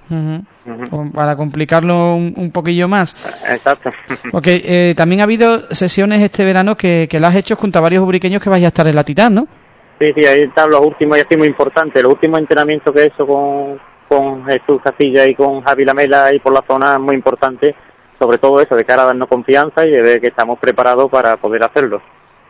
Para complicarlo un poquillo más. Exacto. Porque también ha habido sesiones este verano que las has hecho junto a varios ubriqueños que vais a estar en la Titán, ¿no? Sí, ahí están los últimos, y así muy importantes. Los últimos entrenamientos que he hecho con Jesús Casilla y con Javi Lamela ahí por la zona, muy importante. Sobre todo eso, de cara a darnos confianza y de ver que estamos preparados para poder hacerlo.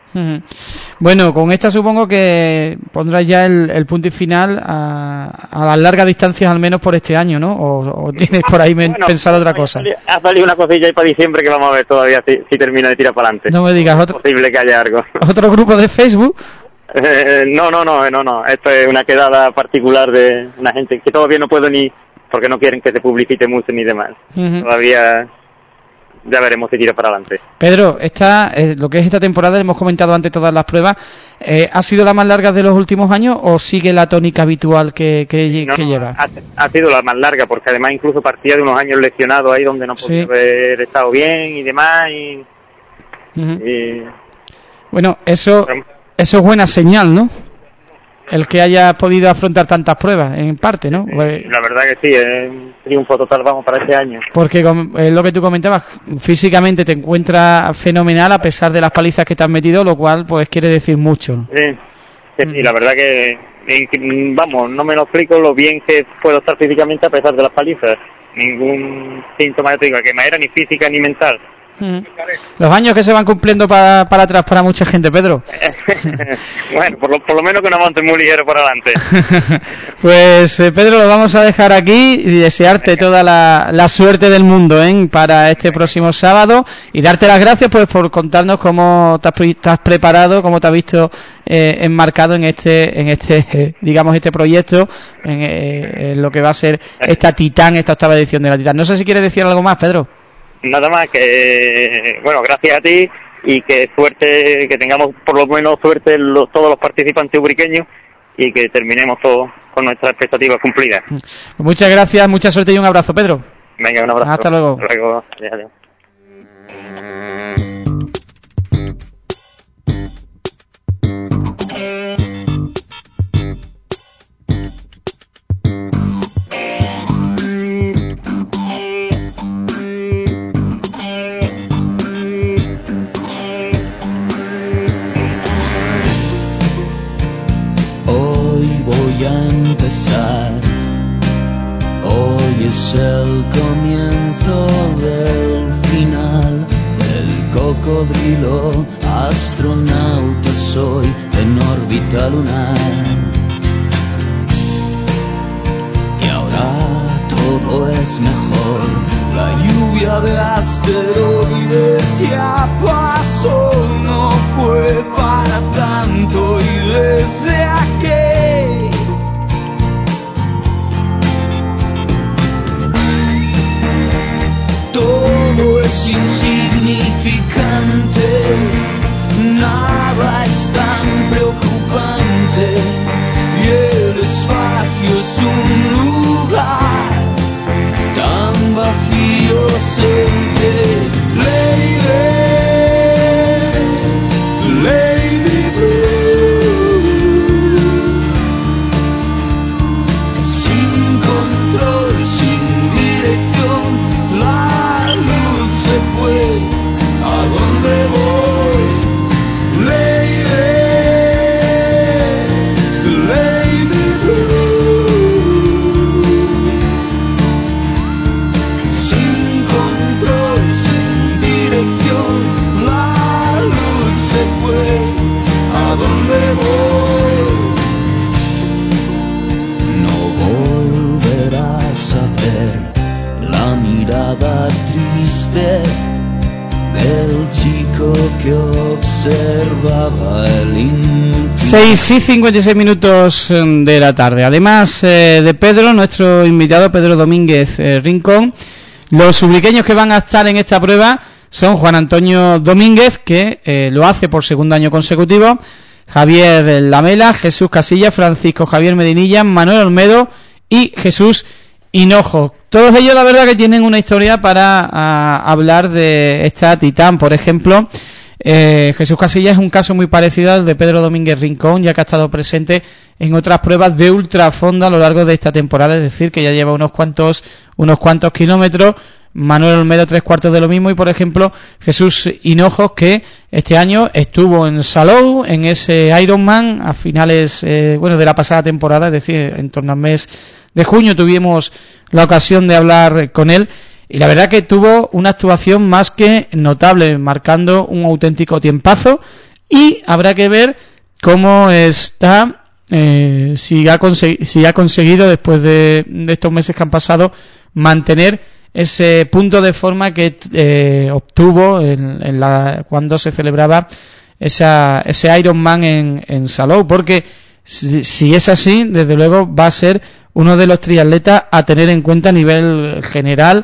Bueno, con esta supongo que pondrás ya el punto y final a las largas distancias, al menos por este año, ¿no? ¿O tienes por ahí pensado otra cosa? Ha salido una cosilla ahí para diciembre que vamos a ver todavía si termina de tirar para adelante. No me digas, es posible que haya algo. ¿Otro grupo de Facebook? No. Esto es una quedada particular de una gente que todavía no puedo porque no quieren que se publicite mucho ni demás. Todavía... Ya veremos si tira para adelante. Pedro, lo que es esta temporada, hemos comentado antes todas las pruebas, ¿ha sido la más larga de los últimos años o sigue la tónica habitual que lleva? Ha sido la más larga, porque además incluso partía de unos años lesionados ahí donde no podía haber estado bien y demás. Bueno, eso es buena señal, ¿no? El que haya podido afrontar tantas pruebas, en parte, ¿no? La verdad que sí, es un triunfo total, vamos, para este año. Porque lo que tú comentabas, físicamente te encuentras fenomenal a pesar de las palizas que te has metido, lo cual pues quiere decir mucho. Sí, la verdad que, vamos, no me lo explico lo bien que puedo estar físicamente a pesar de las palizas. Ningún síntoma, ya te digo, que no era ni física ni mental. Los años que se van cumpliendo para atrás para mucha gente, Pedro. Bueno, por lo menos que no monte muy ligero para adelante. Pues Pedro, lo vamos a dejar aquí y desearte toda la suerte del mundo para este próximo sábado y darte las gracias pues por contarnos cómo te has preparado, cómo te has visto enmarcado en este digamos este proyecto, en lo que va a ser esta octava edición de la Titán. No sé si quieres decir algo más, Pedro. Nada más que, bueno, gracias a ti y que suerte, que tengamos por lo menos suerte todos los participantes ubriqueños y que terminemos todos con nuestras expectativas cumplidas. Muchas gracias, mucha suerte y un abrazo, Pedro. Venga, un abrazo. Hasta luego. Hasta luego. Adiós. Es el comienzo del final del cocodrilo, astronauta soy en órbita lunar. Y ahora todo es mejor, la lluvia de asteroides ya pasó, no fue para tanto y desde aquí todo es insignificante, nada es tan preocupante y el espacio es un lugar tan vacío sin ti. Lady Blue, sin control, sin dirección, la luz se fue, ¿a dónde voy? Lady Blue, sin control, sin dirección, la luz se fue, ¿a dónde voy? No volverás a ver la mirada triste del chico que observaba el infierno. 6:56 de la tarde. Además de Pedro, nuestro invitado Pedro Domínguez Rincón, los ubriqueños que van a estar en esta prueba son Juan Antonio Domínguez, que lo hace por segundo año consecutivo, Javier Lamela, Jesús Casillas, Francisco Javier Medinilla, Manuel Olmedo y Jesús Hinojo. Todos ellos, la verdad, que tienen una historia para hablar de esta Titán. Por ejemplo, Jesús Casillas es un caso muy parecido al de Pedro Domínguez Rincón, ya que ha estado presente en otras pruebas de ultrafondo a lo largo de esta temporada, es decir, que ya lleva unos cuantos kilómetros. Manuel Olmedo 3/4 de lo mismo, y por ejemplo Jesús Hinojos, que este año estuvo en Salou en ese Ironman a finales de la pasada temporada, es decir, en torno al mes de junio tuvimos la ocasión de hablar con él, y la verdad que tuvo una actuación más que notable, marcando un auténtico tiempazo, y habrá que ver cómo está, si ha conseguido después de estos meses que han pasado mantener ese punto de forma que obtuvo cuando se celebraba ese Ironman en Salou, porque si es así, desde luego va a ser uno de los triatletas a tener en cuenta a nivel general.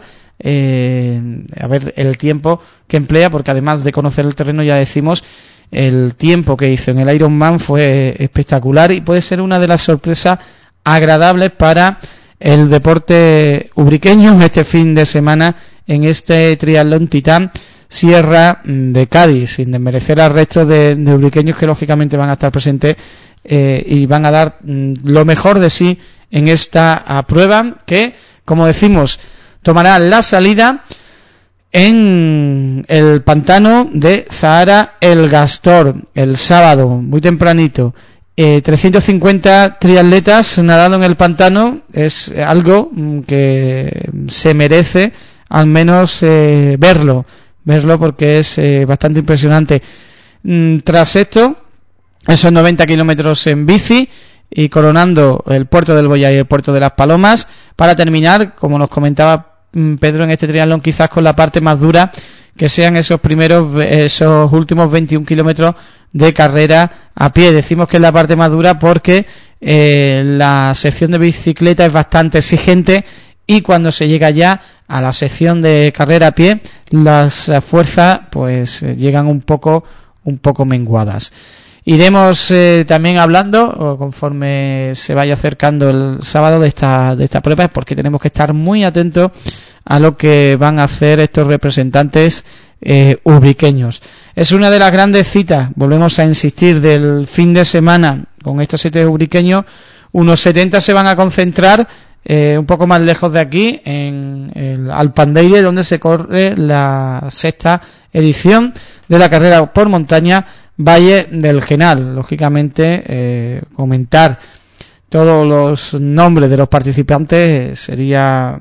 A ver el tiempo que emplea, porque además de conocer el terreno, ya decimos, el tiempo que hizo en el Ironman fue espectacular y puede ser una de las sorpresas agradables para el deporte ubriqueño este fin de semana en este triatlón Titán Sierra de Cádiz, sin desmerecer al resto de ubriqueños que lógicamente van a estar presentes y van a dar lo mejor de sí en esta prueba, que, como decimos, tomará la salida en el pantano de Zahara El Gastor el sábado, muy tempranito. 350 triatletas nadando en el pantano es algo que se merece al menos verlo verlo porque es bastante impresionante. Tras esto, esos 90 kilómetros en bici y coronando el puerto del Boyá y el puerto de Las Palomas, para terminar, como nos comentaba Pedro, en este triatlón quizás con la parte más dura, que sean esos últimos 21 kilómetros de carrera a pie. Decimos que es la parte más dura porque la sección de bicicleta es bastante exigente, y cuando se llega ya a la sección de carrera a pie, las fuerzas pues llegan un poco menguadas. Iremos también hablando conforme se vaya acercando el sábado de esta prueba, porque tenemos que estar muy atentos a lo que van a hacer estos representantes ubriqueños. Es una de las grandes citas, volvemos a insistir, del fin de semana con estos 7 ubriqueños. Unos 70 se van a concentrar un poco más lejos de aquí, en el Alpandeire, donde se corre la 6ª edición de la carrera por montaña Valle del Genal. Lógicamente, comentar todos los nombres de los participantes sería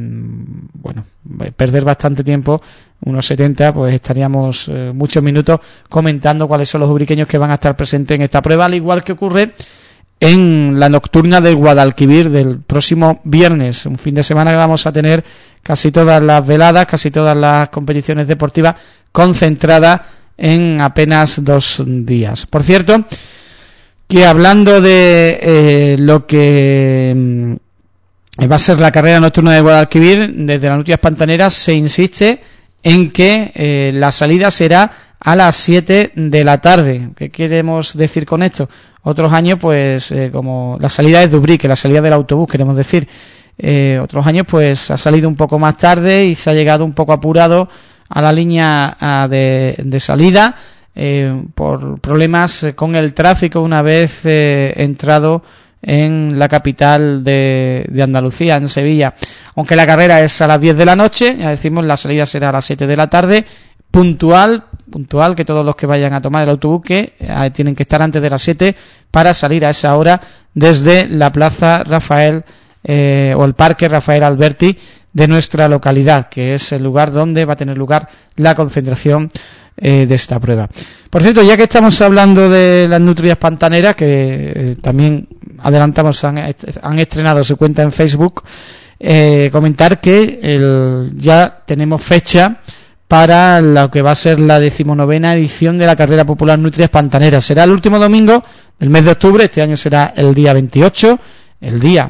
perder bastante tiempo. Unos 70, pues estaríamos muchos minutos comentando cuáles son los ubriqueños que van a estar presentes en esta prueba, al igual que ocurre en la nocturna del Guadalquivir del próximo viernes, un fin de semana que vamos a tener casi todas las veladas, casi todas las competiciones deportivas concentradas en apenas 2 días. Por cierto, que hablando de lo que va a ser la carrera nocturna de Guadalquivir, desde las Nutrias Pantaneras se insiste en que la salida será a las 7 de la tarde. ¿Qué queremos decir con esto? Otros años, pues, como la salida es de Ubrique, la salida del autobús, queremos decir. Otros años, pues, ha salido un poco más tarde y se ha llegado un poco apurado a la línea de salida por problemas con el tráfico una vez entrado en la capital de Andalucía, en Sevilla. Aunque la carrera es a las 10 de la noche, ya decimos, la salida será a las 7 de la tarde, puntual, que todos los que vayan a tomar el autobús que tienen que estar antes de las 7 para salir a esa hora desde la Plaza Rafael o el Parque Rafael Alberti de nuestra localidad, que es el lugar donde va a tener lugar la concentración de esta prueba. Por cierto, ya que estamos hablando de las Nutrias Pantaneras, que también adelantamos, han estrenado su cuenta en Facebook, comentar que ya tenemos fecha para lo que va a ser la 19ª edición de la Carrera Popular Nutrias Pantaneras. Será el último domingo del mes de octubre. Este año será el día 28, el día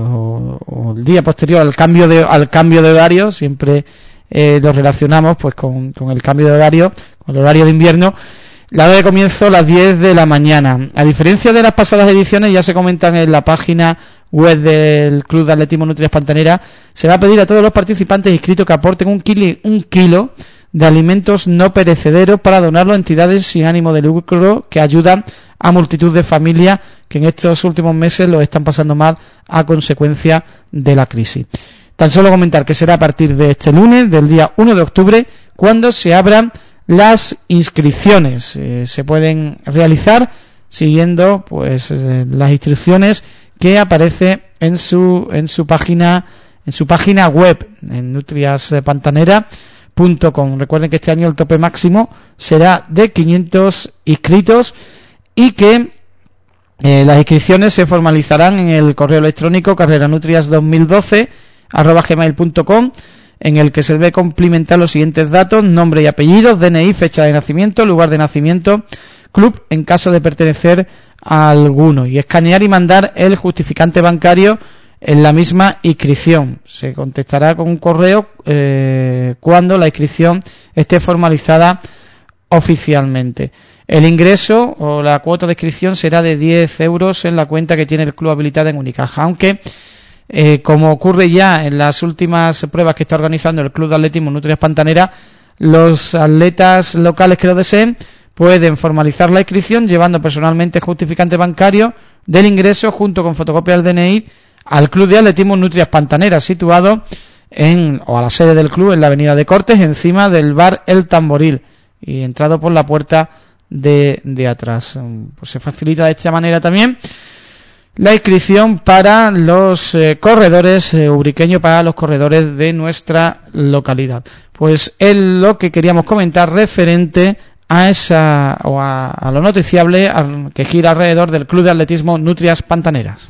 posterior al cambio de horario. Siempre lo relacionamos pues con el cambio de horario, con el horario de invierno. La hora de comienzo a las 10 de la mañana. A diferencia de las pasadas ediciones, ya se comentan en la página web del Club de Atletismo Nutrias Pantaneras, se va a pedir a todos los participantes inscritos que aporten un kilo de alimentos no perecederos para donarlo a entidades sin ánimo de lucro que ayudan a multitud de familias que en estos últimos meses lo están pasando mal a consecuencia de la crisis. Tan solo comentar que será a partir de este lunes, del día 1 de octubre, cuando se abran las inscripciones. Se pueden realizar siguiendo pues las instrucciones que aparece en su página web, en nutriaspantanera.com. Recuerden que este año el tope máximo será de 500 inscritos y que las inscripciones se formalizarán en el correo electrónico carreranutrias2012@gmail.com, en el que se debe cumplimentar los siguientes datos: nombre y apellidos, DNI, fecha de nacimiento, lugar de nacimiento, club en caso de pertenecer a alguno, y escanear y mandar el justificante bancario en la misma inscripción. Se contestará con un correo cuando la inscripción esté formalizada oficialmente. El ingreso o la cuota de inscripción será de 10 euros en la cuenta que tiene el club habilitada en Unicaja, aunque como ocurre ya en las últimas pruebas que está organizando el Club de Atletismo Nutrias Pantaneras, los atletas locales que lo deseen pueden formalizar la inscripción llevando personalmente el justificante bancario del ingreso junto con fotocopia del DNI al Club de Atletismo Nutrias Pantaneras, situado a la sede del club en la avenida de Cortes, encima del bar El Tamboril, y entrado por la puerta de atrás. Pues se facilita de esta manera también la inscripción para los corredores ubriqueños, para los corredores de nuestra localidad. Pues es lo que queríamos comentar referente a esa o a lo noticiable que gira alrededor del Club de Atletismo Nutrias Pantaneras.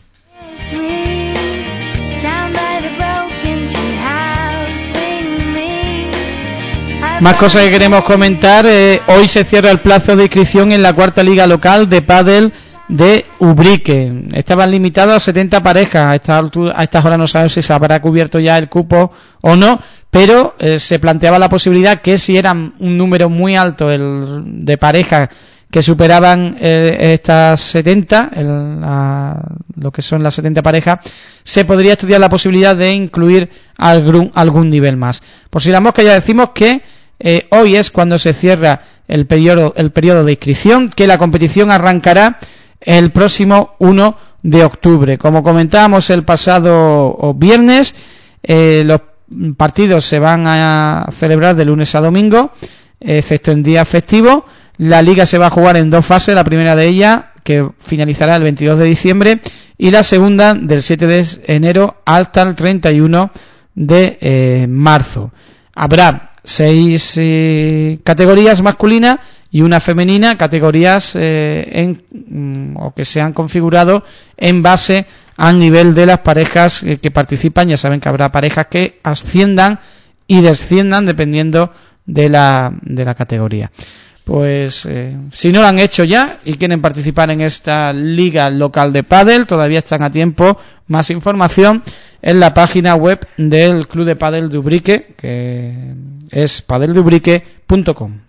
Más cosas que queremos comentar. Hoy se cierra el plazo de inscripción en la cuarta liga local de pádel de Ubrique. Estaban limitadas a 70 parejas. A estas horas no sabemos si se habrá cubierto ya el cupo o no, pero se planteaba la posibilidad que si era un número muy alto de parejas que superaban estas 70, lo que son las 70 parejas, se podría estudiar la posibilidad de incluir algún nivel más. Por si la mosca, ya decimos que hoy es cuando se cierra el periodo de inscripción, que la competición arrancará el próximo 1 de octubre. Como comentábamos el pasado viernes, los partidos se van a celebrar de lunes a domingo, excepto en días festivos. La liga se va a jugar en 2 fases, la primera de ellas, que finalizará el 22 de diciembre, y la segunda del 7 de enero hasta el 31 de marzo. Habrá 6 categorías masculinas y una femenina, categorías o que se han configurado en base al nivel de las parejas que participan. Ya saben que habrá parejas que asciendan y desciendan dependiendo de la categoría. Pues si no lo han hecho ya y quieren participar en esta liga local de pádel, todavía están a tiempo. Más información en la página web del Club de Pádel de Ubrique, que es padeldeubrique.com.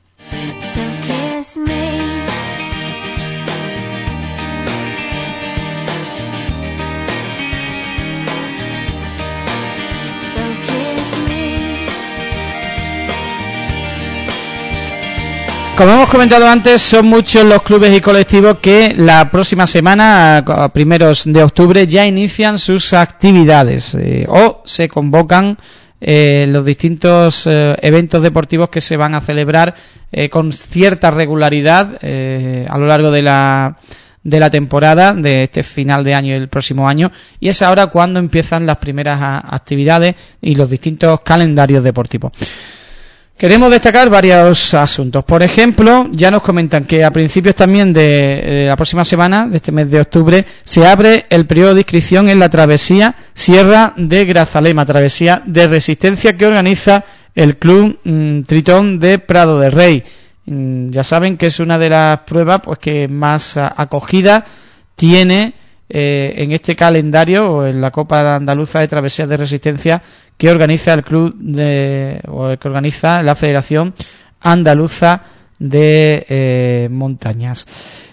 Como hemos comentado antes, son muchos los clubes y colectivos que la próxima semana, a primeros de octubre, ya inician sus actividades o se convocan los distintos eventos deportivos que se van a celebrar con cierta regularidad a lo largo de la temporada de este final de año y el próximo año, y es ahora cuando empiezan las primeras actividades y los distintos calendarios deportivos. Queremos destacar varios asuntos. Por ejemplo, ya nos comentan que a principios también de la próxima semana, de este mes de octubre, se abre el periodo de inscripción en la travesía Sierra de Grazalema, travesía de resistencia que organiza el Club Tritón de Prado de Rey. Ya saben que es una de las pruebas pues que más acogida tiene en este calendario o en la Copa Andaluza de Travesías de Resistencia que organiza el club que organiza la Federación Andaluza de Montañas.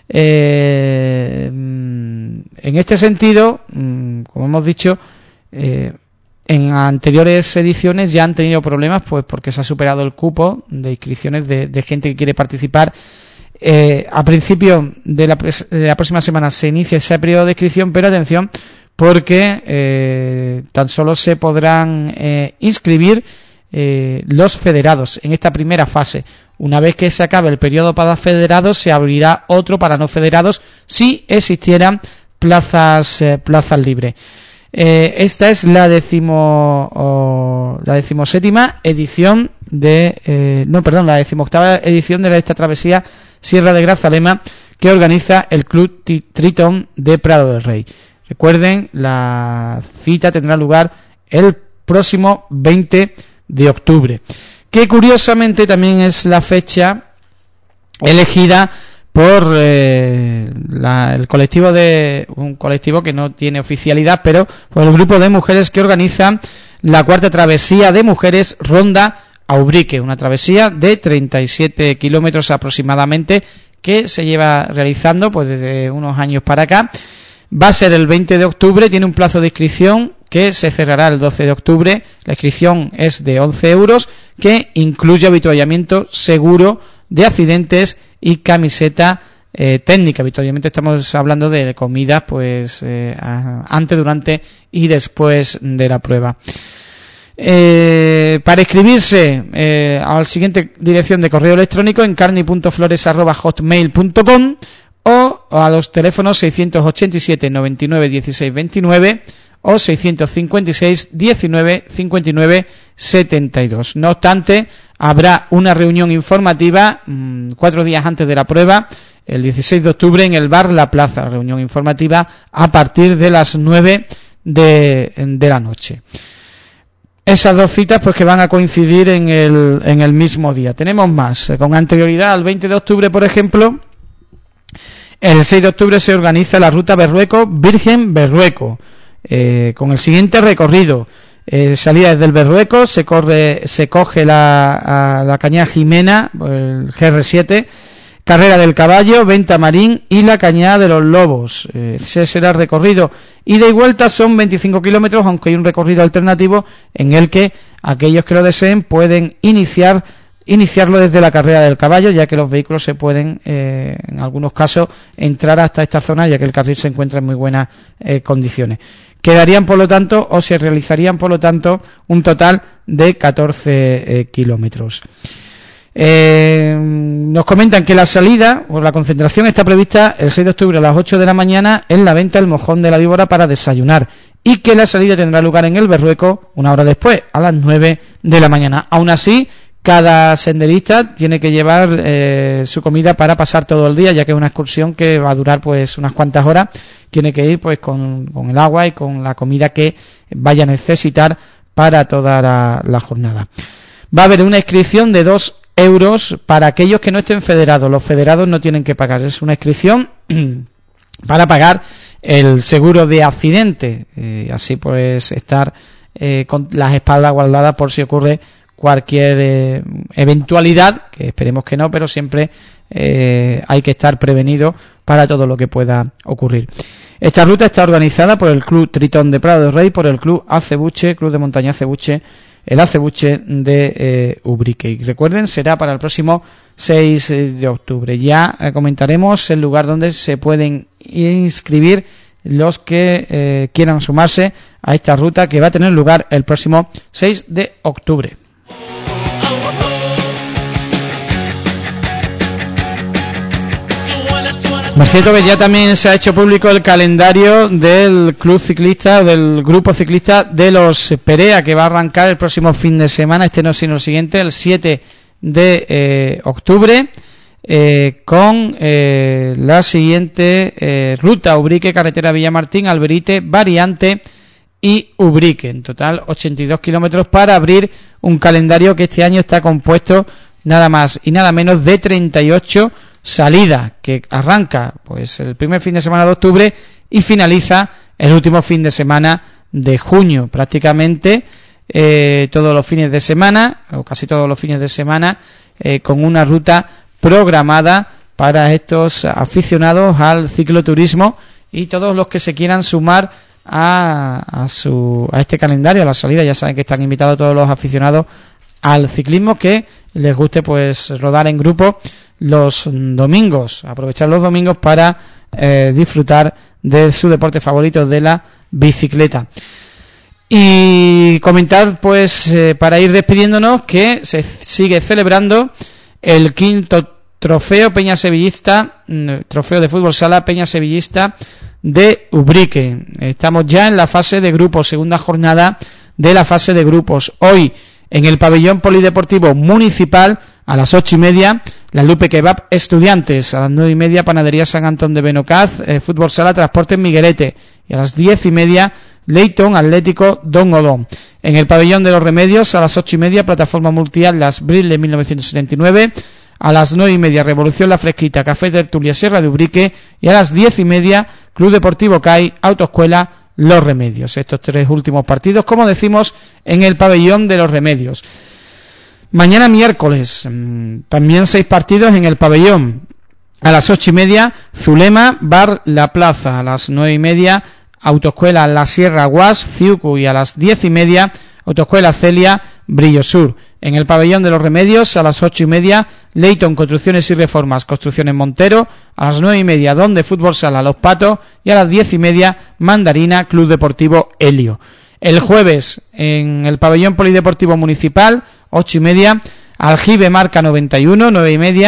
En este sentido, como hemos dicho, en anteriores ediciones ya han tenido problemas pues porque se ha superado el cupo de inscripciones de gente que quiere participar. A principio de la próxima semana se inicia ese periodo de inscripción, pero atención, porque tan solo se podrán inscribir los federados en esta primera fase. Una vez que se acabe el periodo para federados, se abrirá otro para no federados si existieran plazas libres. Esta es la decimoséptima edición la decimoctava edición de esta travesía Sierra de Grazalema que organiza el Club Tritón de Prado del Rey. Recuerden, la cita tendrá lugar el próximo 20 de octubre, que curiosamente también es la fecha elegida por el colectivo un colectivo que no tiene oficialidad, pero por el grupo de mujeres que organizan la cuarta travesía de mujeres Ronda a Ubrique, una travesía de 37 kilómetros aproximadamente que se lleva realizando pues desde unos años para acá. Va a ser el 20 de octubre, tiene un plazo de inscripción que se cerrará el 12 de octubre. La inscripción es de 11 euros, que incluye avituallamiento seguro de accidentes y camiseta técnica. Avituallamiento, estamos hablando de comidas pues antes, durante y después de la prueba. Para inscribirse a la siguiente dirección de correo electrónico: encarni.flores@hotmail.com, o a los teléfonos 687 99 16 29 o 656 19 59 72. No obstante, habrá una reunión informativa 4 días antes de la prueba, el 16 de octubre, en el bar La Plaza. Reunión informativa a partir de las 9 de la noche. Esas dos citas pues que van a coincidir en el mismo día. Tenemos más. Con anterioridad al 20 de octubre, por ejemplo, el 6 de octubre se organiza la ruta Berrueco-Virgen-Berrueco, con el siguiente recorrido. Salida desde el Berrueco, se coge la Cañada Jimena, el GR7, Carrera del Caballo, Venta Marín y la Cañada de los Lobos. Ese será el recorrido. Ida y vuelta son 25 kilómetros, aunque hay un recorrido alternativo en el que aquellos que lo deseen pueden iniciarlo desde la Carrera del Caballo, ya que los vehículos se pueden, en algunos casos, entrar hasta esta zona, ya que el carril se encuentra en muy buenas condiciones. Quedarían, por lo tanto, o se realizarían, por lo tanto, un total de 14 kilómetros. Nos comentan que la salida o la concentración está prevista el 6 de octubre a las 8 de la mañana en la venta del Mojón de la Víbora para desayunar, y que la salida tendrá lugar en el Berrueco una hora después, a las 9 de la mañana. Aún así, cada senderista tiene que llevar su comida para pasar todo el día, ya que es una excursión que va a durar pues unas cuantas horas. Tiene que ir pues con el agua y con la comida que vaya a necesitar para toda la jornada. Va a haber una inscripción de 2 euros para aquellos que no estén federados. Los federados no tienen que pagar. Es una inscripción para pagar el seguro de accidente. Así pues estar con las espaldas guardadas por si ocurre cualquier eventualidad, que esperemos que no, pero siempre hay que estar prevenido para todo lo que pueda ocurrir. Esta ruta está organizada por el Club Tritón de Prado del Rey, por el Club Acebuche, Club de Montaña Acebuche, el Acebuche de Ubrique. Y recuerden, será para el próximo 6 de octubre. Ya comentaremos el lugar donde se pueden inscribir los que quieran sumarse a esta ruta, que va a tener lugar el próximo 6 de octubre. Por cierto que ya también se ha hecho público el calendario del club ciclista, del grupo ciclista de los Perea, que va a arrancar el próximo fin de semana, este no sino el siguiente, el 7 de octubre, con la siguiente ruta: Ubrique, carretera Villamartín, Alberite, Variante y Ubrique. En total 82 kilómetros para abrir un calendario que este año está compuesto nada más y nada menos de 38 salidas, que arranca pues el primer fin de semana de octubre y finaliza el último fin de semana de junio. Prácticamente todos los fines de semana, o casi todos los fines de semana, con una ruta programada para estos aficionados al cicloturismo y todos los que se quieran sumar a este calendario, a la salida. Ya saben que están invitados todos los aficionados al ciclismo que les guste pues rodar en grupo los domingos, aprovechar los domingos para disfrutar de su deporte favorito, de la bicicleta. Y comentar pues para ir despidiéndonos que se sigue celebrando el 5º trofeo Peña Sevillista, trofeo de fútbol sala Peña Sevillista de Ubrique. Estamos ya en la fase de grupos, segunda jornada de la fase de grupos. Hoy en el pabellón polideportivo municipal a las 8:30, la Lupe Kebab Estudiantes, a las 9:30 Panadería San Antón de Benocaz, Fútbol Sala Transportes Miguelete, y a las 10:30 Leighton Atlético Don Odón. En el pabellón de los Remedios a las 8:30 Plataforma Multiatlas Brille 1979, a las 9:30 Revolución La Fresquita Café Tertulia Sierra de Ubrique, y a las 10:30 Club Deportivo CAI Autoescuela Los Remedios. Estos 3 últimos partidos, como decimos, en el pabellón de los Remedios. Mañana miércoles, también 6 partidos en el pabellón. A las 8:30 Zulema Bar La Plaza, a las 9:30 Autoescuela La Sierra Guas Ciucu, y a las 10:30 Autoescuela Celia Brillo Sur. En el pabellón de los Remedios a las 8:30 Leighton Construcciones y Reformas Construcciones Montero, a las 9:30 Don de Fútbol Sala Los Patos, y a las 10:30 Mandarina Club Deportivo Helio. El jueves en el pabellón polideportivo municipal 8:30 Aljibe Marca 91, 9:30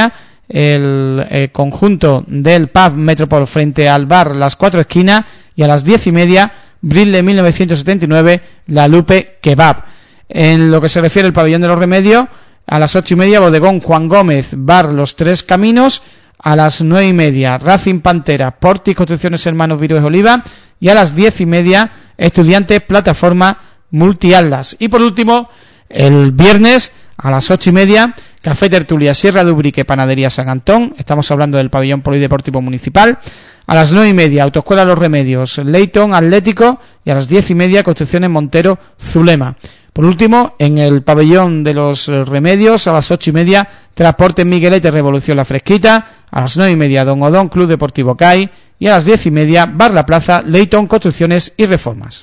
el conjunto del Pub Metropol frente al bar Las Cuatro Esquinas, y a las 10:30 Brille 1979 La Lupe Kebab. En lo que se refiere al pabellón de los Remedios, a las 8:30 Bodegón Juan Gómez, bar Los Tres Caminos. A las 9:30 Racing Pantera, Portis Construcciones Hermanos Virués Oliva, y a las 10:30 Estudiantes Plataforma Multiatlas. Y por último, el viernes a las 8:30 Café Tertulia Sierra de Ubrique, Panadería San Antón, estamos hablando del pabellón polideportivo municipal. A las 9:30 Autoescuela Los Remedios, Leyton Atlético, y a las 10:30 Construcciones Montero Zulema. Por último, en el pabellón de los Remedios, a las 8:30 Transporte Miguelete Revolución La Fresquita, a las 9:30 Don Odón Club Deportivo CAI, y a las 10:30 Bar La Plaza Leyton Construcciones y Reformas.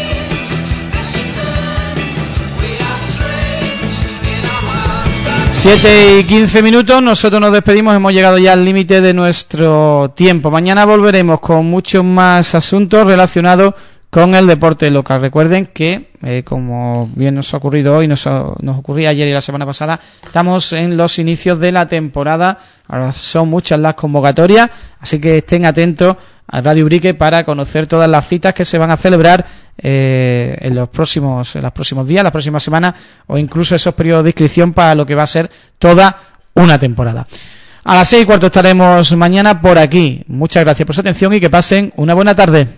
7:15, nosotros nos despedimos, hemos llegado ya al límite de nuestro tiempo. Mañana volveremos con muchos más asuntos relacionados con el deporte local. Recuerden que, como bien nos ha ocurrido hoy, nos ocurría ayer y la semana pasada, estamos en los inicios de la temporada. Ahora son muchas las convocatorias, así que estén atentos a Radio Ubrique para conocer todas las citas que se van a celebrar en los próximos días, las próximas semanas, o incluso esos periodos de inscripción para lo que va a ser toda una temporada. A las 6:15 estaremos mañana por aquí. Muchas gracias por su atención y que pasen una buena tarde.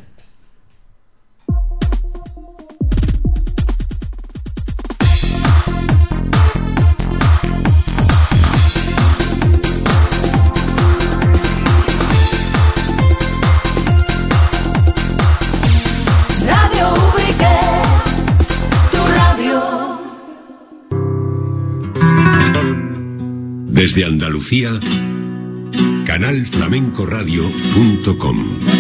Desde Andalucía, canalflamencoradio.com